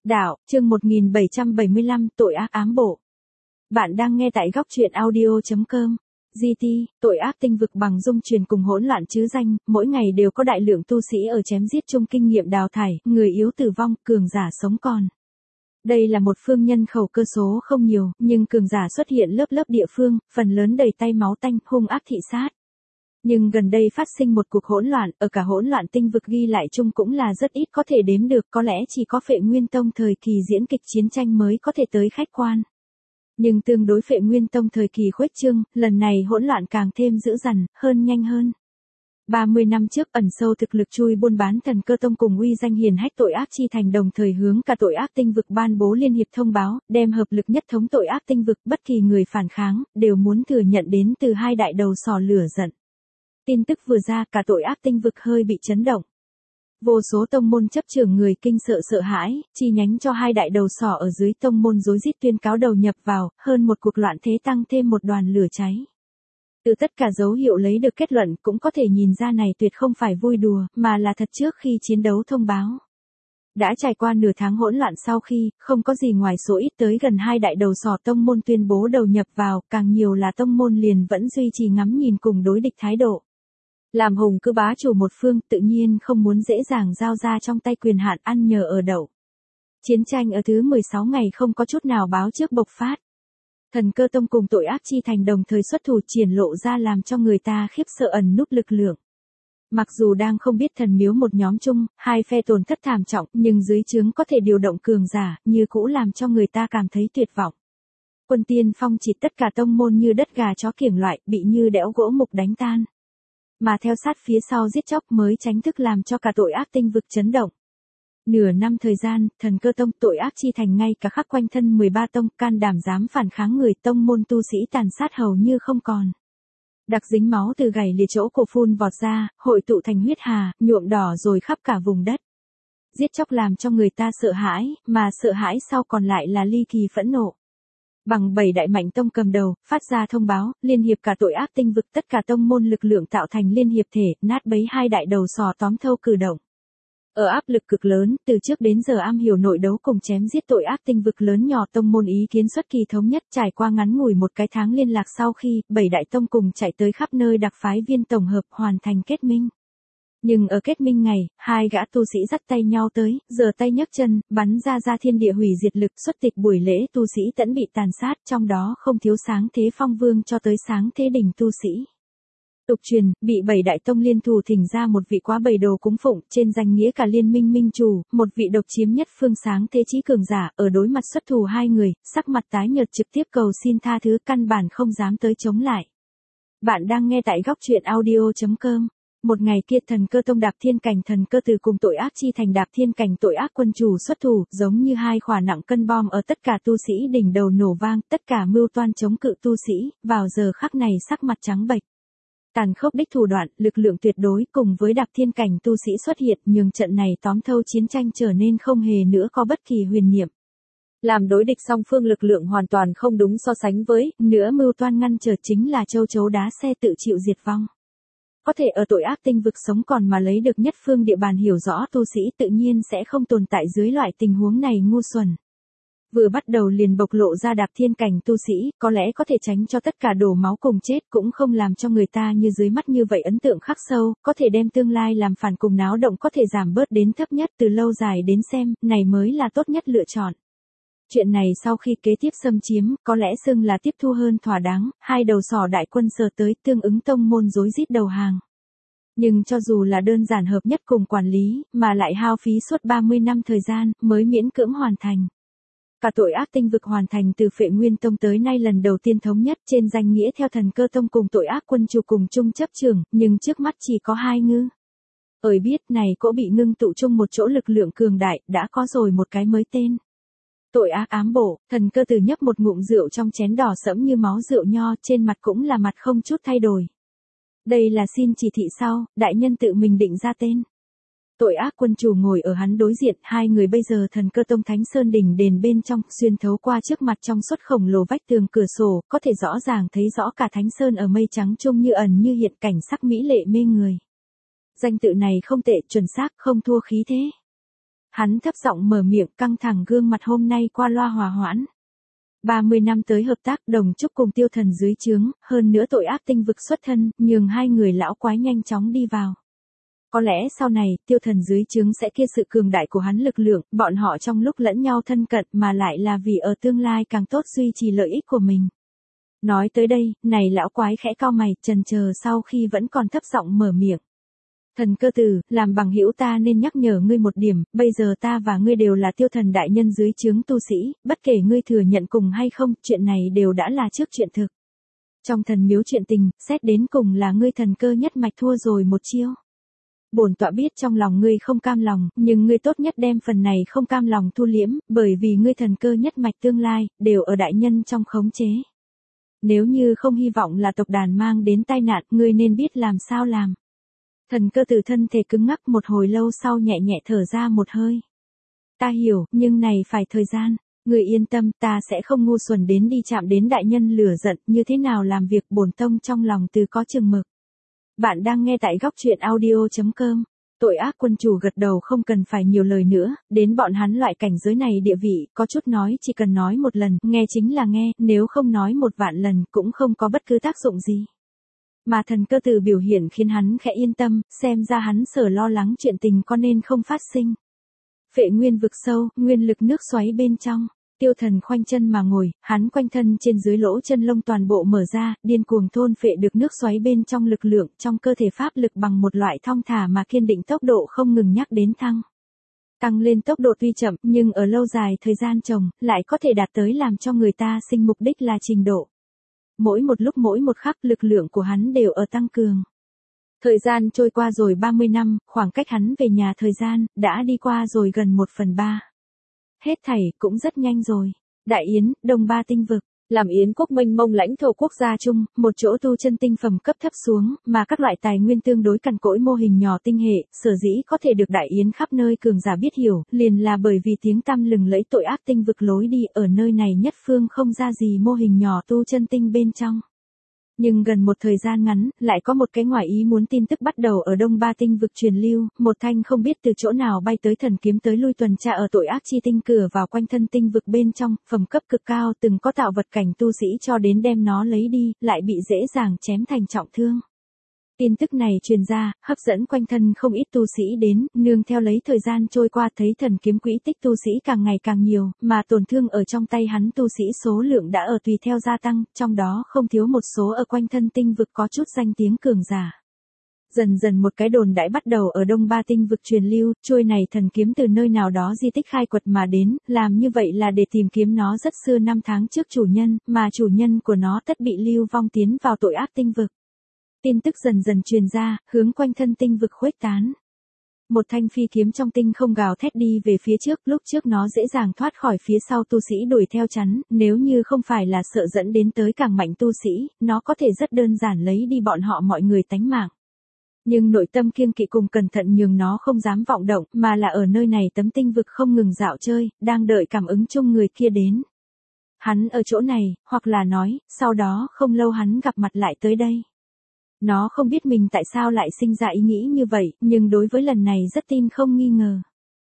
Đạo, chương 1775, tội ác ám bộ. Bạn đang nghe tại góc truyện audio.com. GT, tội ác tinh vực bằng dung truyền cùng hỗn loạn chứ danh, mỗi ngày đều có đại lượng tu sĩ ở chém giết chung kinh nghiệm đào thải, người yếu tử vong, cường giả sống còn. Đây là một phương nhân khẩu cơ số không nhiều, nhưng cường giả xuất hiện lớp lớp địa phương, phần lớn đầy tay máu tanh, hung ác thị sát. Nhưng gần đây phát sinh một cuộc hỗn loạn, ở cả hỗn loạn tinh vực ghi lại chung cũng là rất ít có thể đếm được, có lẽ chỉ có Phệ Nguyên Tông thời kỳ diễn kịch chiến tranh mới có thể tới khách quan. Nhưng tương đối Phệ Nguyên Tông thời kỳ khuếch trương, lần này hỗn loạn càng thêm dữ dằn, hơn nhanh hơn. 30 năm trước ẩn sâu thực lực chui buôn bán Thần Cơ Tông cùng uy danh hiển hách tội ác chi thành đồng thời hướng cả tội ác tinh vực ban bố liên hiệp thông báo, đem hợp lực nhất thống tội ác tinh vực, bất kỳ người phản kháng, đều muốn thừa nhận đến từ hai đại đầu sỏ lửa giận. Tin tức vừa ra cả tội ác tinh vực hơi bị chấn động. Vô số tông môn chấp trưởng người kinh sợ hãi, chi nhánh cho hai đại đầu sỏ ở dưới tông môn rối rít tuyên cáo đầu nhập vào, hơn một cuộc loạn thế tăng thêm một đoàn lửa cháy. Từ tất cả dấu hiệu lấy được kết luận cũng có thể nhìn ra này tuyệt không phải vui đùa, mà là thật trước khi chiến đấu thông báo. Đã trải qua nửa tháng hỗn loạn sau khi, không có gì ngoài số ít tới gần hai đại đầu sỏ tông môn tuyên bố đầu nhập vào, càng nhiều là tông môn liền vẫn duy trì ngắm nhìn cùng đối địch thái độ. Làm hùng cứ bá chủ một phương tự nhiên không muốn dễ dàng giao ra trong tay quyền hạn ăn nhờ ở đậu. Chiến tranh ở thứ 16 ngày không có chút nào báo trước bộc phát. Thần Cơ Tông cùng tội ác chi thành đồng thời xuất thủ triển lộ ra làm cho người ta khiếp sợ ẩn núp lực lượng. Mặc dù đang không biết thần miếu một nhóm chung, hai phe tổn thất thảm trọng, nhưng dưới trướng có thể điều động cường giả, như cũ làm cho người ta cảm thấy tuyệt vọng. Quân tiên phong chỉ tất cả tông môn như đất gà chó kiểng loại, bị như đẽo gỗ mục đánh tan. Mà theo sát phía sau giết chóc mới tránh thức làm cho cả tội ác tinh vực chấn động. Nửa năm thời gian, Thần Cơ Tông tội ác chi thành ngay cả khắc quanh thân 13 tông can đảm dám phản kháng người tông môn tu sĩ tàn sát hầu như không còn. Đặc dính máu từ gảy lìa chỗ cổ phun vọt ra, hội tụ thành huyết hà, nhuộm đỏ rồi khắp cả vùng đất. Giết chóc làm cho người ta sợ hãi, mà sợ hãi sau còn lại là ly kỳ phẫn nộ. Bằng 7 đại mạnh tông cầm đầu, phát ra thông báo, liên hiệp cả tội ác tinh vực tất cả tông môn lực lượng tạo thành liên hiệp thể, nát bấy hai đại đầu sò tóm thâu cử động. Ở áp lực cực lớn, từ trước đến giờ am hiểu nội đấu cùng chém giết tội ác tinh vực lớn nhỏ tông môn ý kiến xuất kỳ thống nhất trải qua ngắn ngủi một cái tháng liên lạc sau khi, 7 đại tông cùng chạy tới khắp nơi đặc phái viên tổng hợp hoàn thành kết minh. Nhưng ở kết minh ngày, hai gã tu sĩ dắt tay nhau tới, giơ tay nhấc chân, bắn ra thiên địa hủy diệt lực xuất tịch buổi lễ tu sĩ tẫn bị tàn sát, trong đó không thiếu sáng thế phong vương cho tới sáng thế đỉnh tu sĩ. Tục truyền, bị 7 đại tông liên thủ thỉnh ra một vị quá bầy đồ cúng phụng, trên danh nghĩa cả liên minh minh chủ, một vị độc chiếm nhất phương sáng thế chí cường giả, ở đối mặt xuất thủ hai người, sắc mặt tái nhợt trực tiếp cầu xin tha thứ căn bản không dám tới chống lại. Bạn đang nghe tại góc truyện audio.com. Một ngày kia Thần Cơ Tông đạp thiên cảnh Thần Cơ Từ cùng tội ác chi thành đạp thiên cảnh tội ác quân chủ xuất thủ, giống như hai khỏa nặng cân bom ở tất cả tu sĩ đỉnh đầu nổ vang, tất cả mưu toan chống cự tu sĩ, vào giờ khắc này sắc mặt trắng bệch. Tàn khốc đích thủ đoạn, lực lượng tuyệt đối cùng với đạp thiên cảnh tu sĩ xuất hiện nhường trận này tóm thâu chiến tranh trở nên không hề nữa có bất kỳ huyền niệm. Làm đối địch song phương lực lượng hoàn toàn không đúng so sánh với, nữa mưu toan ngăn trở chính là châu chấu đá xe tự chịu diệt vong. Có thể ở tội ác tinh vực sống còn mà lấy được nhất phương địa bàn hiểu rõ tu sĩ tự nhiên sẽ không tồn tại dưới loại tình huống này ngu xuẩn. Vừa bắt đầu liền bộc lộ ra đạp thiên cảnh tu sĩ, có lẽ có thể tránh cho tất cả đổ máu cùng chết cũng không làm cho người ta như dưới mắt như vậy ấn tượng khắc sâu, có thể đem tương lai làm phản cùng náo động có thể giảm bớt đến thấp nhất từ lâu dài đến xem, này mới là tốt nhất lựa chọn. Chuyện này sau khi kế tiếp xâm chiếm, có lẽ xưng là tiếp thu hơn thỏa đáng, hai đầu sỏ đại quân sờ tới tương ứng tông môn rối rít đầu hàng. Nhưng cho dù là đơn giản hợp nhất cùng quản lý, mà lại hao phí suốt 30 năm thời gian, mới miễn cưỡng hoàn thành. Cả tội ác tinh vực hoàn thành từ Phệ Nguyên Tông tới nay lần đầu tiên thống nhất trên danh nghĩa theo Thần Cơ Tông cùng tội ác quân chủ cùng chung chấp trưởng, nhưng trước mắt chỉ có hai ngư. Ơi biết này cỗ bị ngưng tụ chung một chỗ lực lượng cường đại, đã có rồi một cái mới tên. Tội ác ám bộ, Thần Cơ Từ nhấp một ngụm rượu trong chén đỏ sẫm như máu rượu nho, trên mặt cũng là mặt không chút thay đổi. Đây là xin chỉ thị sau, đại nhân tự mình định ra tên. Tội ác quân chủ ngồi ở hắn đối diện, hai người bây giờ Thần Cơ Tông Thánh Sơn đỉnh đền bên trong, xuyên thấu qua trước mặt trong suốt khổng lồ vách tường cửa sổ, có thể rõ ràng thấy rõ cả Thánh Sơn ở mây trắng trông như ẩn như hiện cảnh sắc mỹ lệ mê người. Danh tự này không tệ, chuẩn xác, không thua khí thế. Hắn thấp giọng mở miệng, căng thẳng gương mặt hôm nay qua loa hòa hoãn. 30 năm tới hợp tác đồng chúc cùng tiêu thần dưới trướng, hơn nữa tội ác tinh vực xuất thân, nhường hai người lão quái nhanh chóng đi vào. Có lẽ sau này, tiêu thần dưới trướng sẽ kia sự cường đại của hắn lực lượng, bọn họ trong lúc lẫn nhau thân cận mà lại là vì ở tương lai càng tốt duy trì lợi ích của mình. Nói tới đây, này lão quái khẽ cau mày, chần chờ sau khi vẫn còn thấp giọng mở miệng. Thần cơ tử, làm bằng hữu ta nên nhắc nhở ngươi một điểm, bây giờ ta và ngươi đều là tiêu thần đại nhân dưới trướng tu sĩ, bất kể ngươi thừa nhận cùng hay không, chuyện này đều đã là trước chuyện thực. Trong thần miếu chuyện tình, xét đến cùng là ngươi thần cơ nhất mạch thua rồi một chiêu. Bổn tọa biết trong lòng ngươi không cam lòng, nhưng ngươi tốt nhất đem phần này không cam lòng thu liễm, bởi vì ngươi thần cơ nhất mạch tương lai, đều ở đại nhân trong khống chế. Nếu như không hy vọng là tộc đàn mang đến tai nạn, ngươi nên biết làm sao làm. Thần cơ tử thân thể cứng ngắc một hồi lâu sau nhẹ nhẹ thở ra một hơi. Ta hiểu, nhưng này phải thời gian. Ngươi yên tâm, ta sẽ không ngu xuẩn đến đi chạm đến đại nhân lửa giận, như thế nào làm việc bổn tông trong lòng từ có chừng mực. Bạn đang nghe tại góc truyện audio.com. Tội ác quân chủ gật đầu không cần phải nhiều lời nữa, đến bọn hắn loại cảnh giới này địa vị, có chút nói chỉ cần nói một lần, nghe chính là nghe, nếu không nói một vạn lần cũng không có bất cứ tác dụng gì. Mà thần cơ tử biểu hiện khiến hắn khẽ yên tâm, xem ra hắn sở lo lắng chuyện tình có nên không phát sinh. Phệ nguyên vực sâu, nguyên lực nước xoáy bên trong. Tiêu thần khoanh chân mà ngồi, hắn quanh thân trên dưới lỗ chân lông toàn bộ mở ra, điên cuồng thôn phệ được nước xoáy bên trong lực lượng, trong cơ thể pháp lực bằng một loại thong thả mà kiên định tốc độ không ngừng nhắc đến thăng. Tăng lên tốc độ tuy chậm, nhưng ở lâu dài thời gian trồng, lại có thể đạt tới làm cho người ta sinh mục đích là trình độ. Mỗi một lúc mỗi một khắc lực lượng của hắn đều ở tăng cường. Thời gian trôi qua rồi 30 năm, khoảng cách hắn về nhà thời gian, đã đi qua rồi gần 1/3. Hết thảy, cũng rất nhanh rồi. Đại Yến, Đông Ba tinh vực, làm Yến quốc mênh mông lãnh thổ quốc gia chung, một chỗ tu chân tinh phẩm cấp thấp xuống, mà các loại tài nguyên tương đối cằn cỗi mô hình nhỏ tinh hệ, sở dĩ có thể được Đại Yến khắp nơi cường giả biết hiểu, liền là bởi vì tiếng tăm lừng lẫy tội ác tinh vực lối đi ở nơi này nhất phương không ra gì mô hình nhỏ tu chân tinh bên trong. Nhưng gần một thời gian ngắn, lại có một cái ngoài ý muốn tin tức bắt đầu ở Đông Ba tinh vực truyền lưu, một thanh không biết từ chỗ nào bay tới thần kiếm tới lui tuần tra ở tội ác chi tinh cửa vào quanh thân tinh vực bên trong, phẩm cấp cực cao từng có tạo vật cảnh tu sĩ cho đến đem nó lấy đi, lại bị dễ dàng chém thành trọng thương. Tin tức này truyền ra, hấp dẫn quanh thân không ít tu sĩ đến, nương theo lấy thời gian trôi qua thấy thần kiếm quỹ tích tu sĩ càng ngày càng nhiều, mà tổn thương ở trong tay hắn tu sĩ số lượng đã ở tùy theo gia tăng, trong đó không thiếu một số ở quanh thân tinh vực có chút danh tiếng cường giả. Dần dần một cái đồn đãi bắt đầu ở Đông Ba tinh vực truyền lưu, chuôi này thần kiếm từ nơi nào đó di tích khai quật mà đến, làm như vậy là để tìm kiếm nó rất xưa năm tháng trước chủ nhân, mà chủ nhân của nó tất bị lưu vong tiến vào tội ác tinh vực. Tin tức dần dần truyền ra, hướng quanh thân tinh vực khuếch tán. Một thanh phi kiếm trong tinh không gào thét đi về phía trước, lúc trước nó dễ dàng thoát khỏi phía sau tu sĩ đuổi theo chắn, nếu như không phải là sợ dẫn đến tới càng mạnh tu sĩ, nó có thể rất đơn giản lấy đi bọn họ mọi người tánh mạng. Nhưng nội tâm kiêng kỵ cùng cẩn thận nhường nó không dám vọng động, mà là ở nơi này tấm tinh vực không ngừng dạo chơi, đang đợi cảm ứng chung người kia đến. Hắn ở chỗ này, hoặc là nói, sau đó không lâu hắn gặp mặt lại tới đây. Nó không biết mình tại sao lại sinh ra ý nghĩ như vậy, nhưng đối với lần này rất tin không nghi ngờ.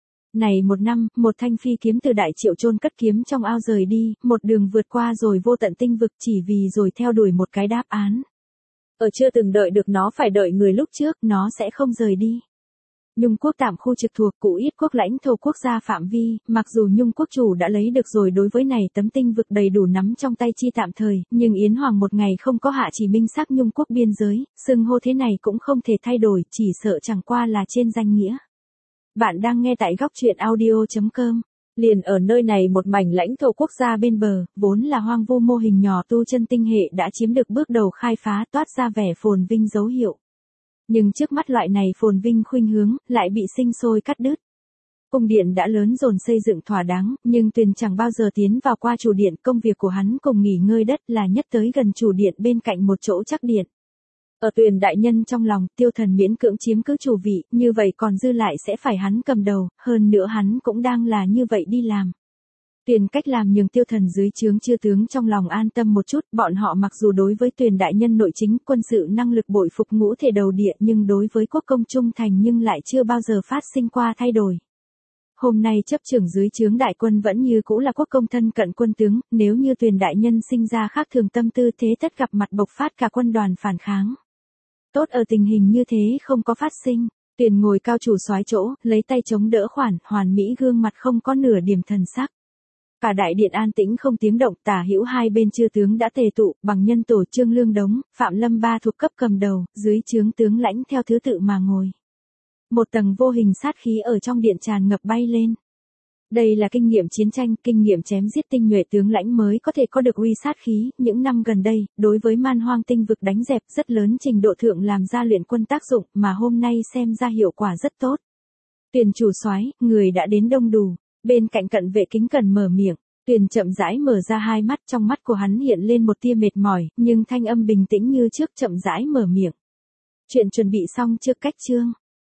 Này một năm, một thanh phi kiếm từ Đại Triệu chôn cất kiếm trong ao rời đi, một đường vượt qua rồi vô tận tinh vực chỉ vì rồi theo đuổi một cái đáp án. Ở chưa từng đợi được nó phải đợi người lúc trước, nó sẽ không rời đi. Nhung quốc tạm khu trực thuộc Cũ Yết quốc lãnh thổ quốc gia phạm vi, mặc dù Nhung quốc chủ đã lấy được rồi đối với này tấm tinh vực đầy đủ nắm trong tay chi tạm thời, nhưng Yến Hoàng một ngày không có hạ chỉ minh xác Nhung quốc biên giới, xưng hô thế này cũng không thể thay đổi, chỉ sợ chẳng qua là trên danh nghĩa. Bạn đang nghe tại góc truyện audio.com. Liền ở nơi này một mảnh lãnh thổ quốc gia bên bờ, vốn là hoang vu mô hình nhỏ tu chân tinh hệ đã chiếm được bước đầu khai phá toát ra vẻ phồn vinh dấu hiệu. Nhưng trước mắt loại này phồn vinh khuynh hướng, lại bị sinh sôi cắt đứt. Cung điện đã lớn dồn xây dựng thỏa đáng, nhưng Tuyền chẳng bao giờ tiến vào qua chủ điện, công việc của hắn cùng nghỉ ngơi đất là nhất tới gần chủ điện bên cạnh một chỗ chắc điện. Ở Tuyền đại nhân trong lòng, Tiêu Thần miễn cưỡng chiếm cứ chủ vị, như vậy còn dư lại sẽ phải hắn cầm đầu, hơn nữa hắn cũng đang là như vậy đi làm. Tuyền cách làm nhường Tiêu Thần dưới trướng chư tướng trong lòng an tâm một chút, bọn họ mặc dù đối với Tuyền đại nhân nội chính quân sự năng lực bội phục ngũ thể đầu địa nhưng đối với quốc công trung thành nhưng lại chưa bao giờ phát sinh qua thay đổi. Hôm nay chấp trưởng dưới trướng đại quân vẫn như cũ là quốc công thân cận quân tướng, nếu như Tuyền đại nhân sinh ra khác thường tâm tư thế tất gặp mặt bộc phát cả quân đoàn phản kháng. Tốt ở tình hình như thế không có phát sinh, Tuyền ngồi cao chủ soái chỗ, lấy tay chống đỡ khoản, hoàn mỹ gương mặt không có nửa điểm thần sắc. Cả đại điện an tĩnh không tiếng động, tả hữu hai bên chư tướng đã tề tụ, bằng nhân tổ Trương Lương Đống, Phạm Lâm ba thuộc cấp cầm đầu, dưới trướng tướng lãnh theo thứ tự mà ngồi. Một tầng vô hình sát khí ở trong điện tràn ngập bay lên. Đây là kinh nghiệm chiến tranh, kinh nghiệm chém giết tinh nhuệ tướng lãnh mới có thể có được uy sát khí, những năm gần đây, đối với man hoang tinh vực đánh dẹp rất lớn trình độ thượng làm ra luyện quân tác dụng, mà hôm nay xem ra hiệu quả rất tốt. Tuyền chủ soái, người đã đến đông đủ, bên cạnh cận vệ kính cẩn mở miệng, Tuyền chậm rãi mở ra hai mắt, trong mắt của hắn hiện lên một tia mệt mỏi, nhưng thanh âm bình tĩnh như trước chậm rãi mở miệng. Chuyện chuẩn bị xong chưa cách chương?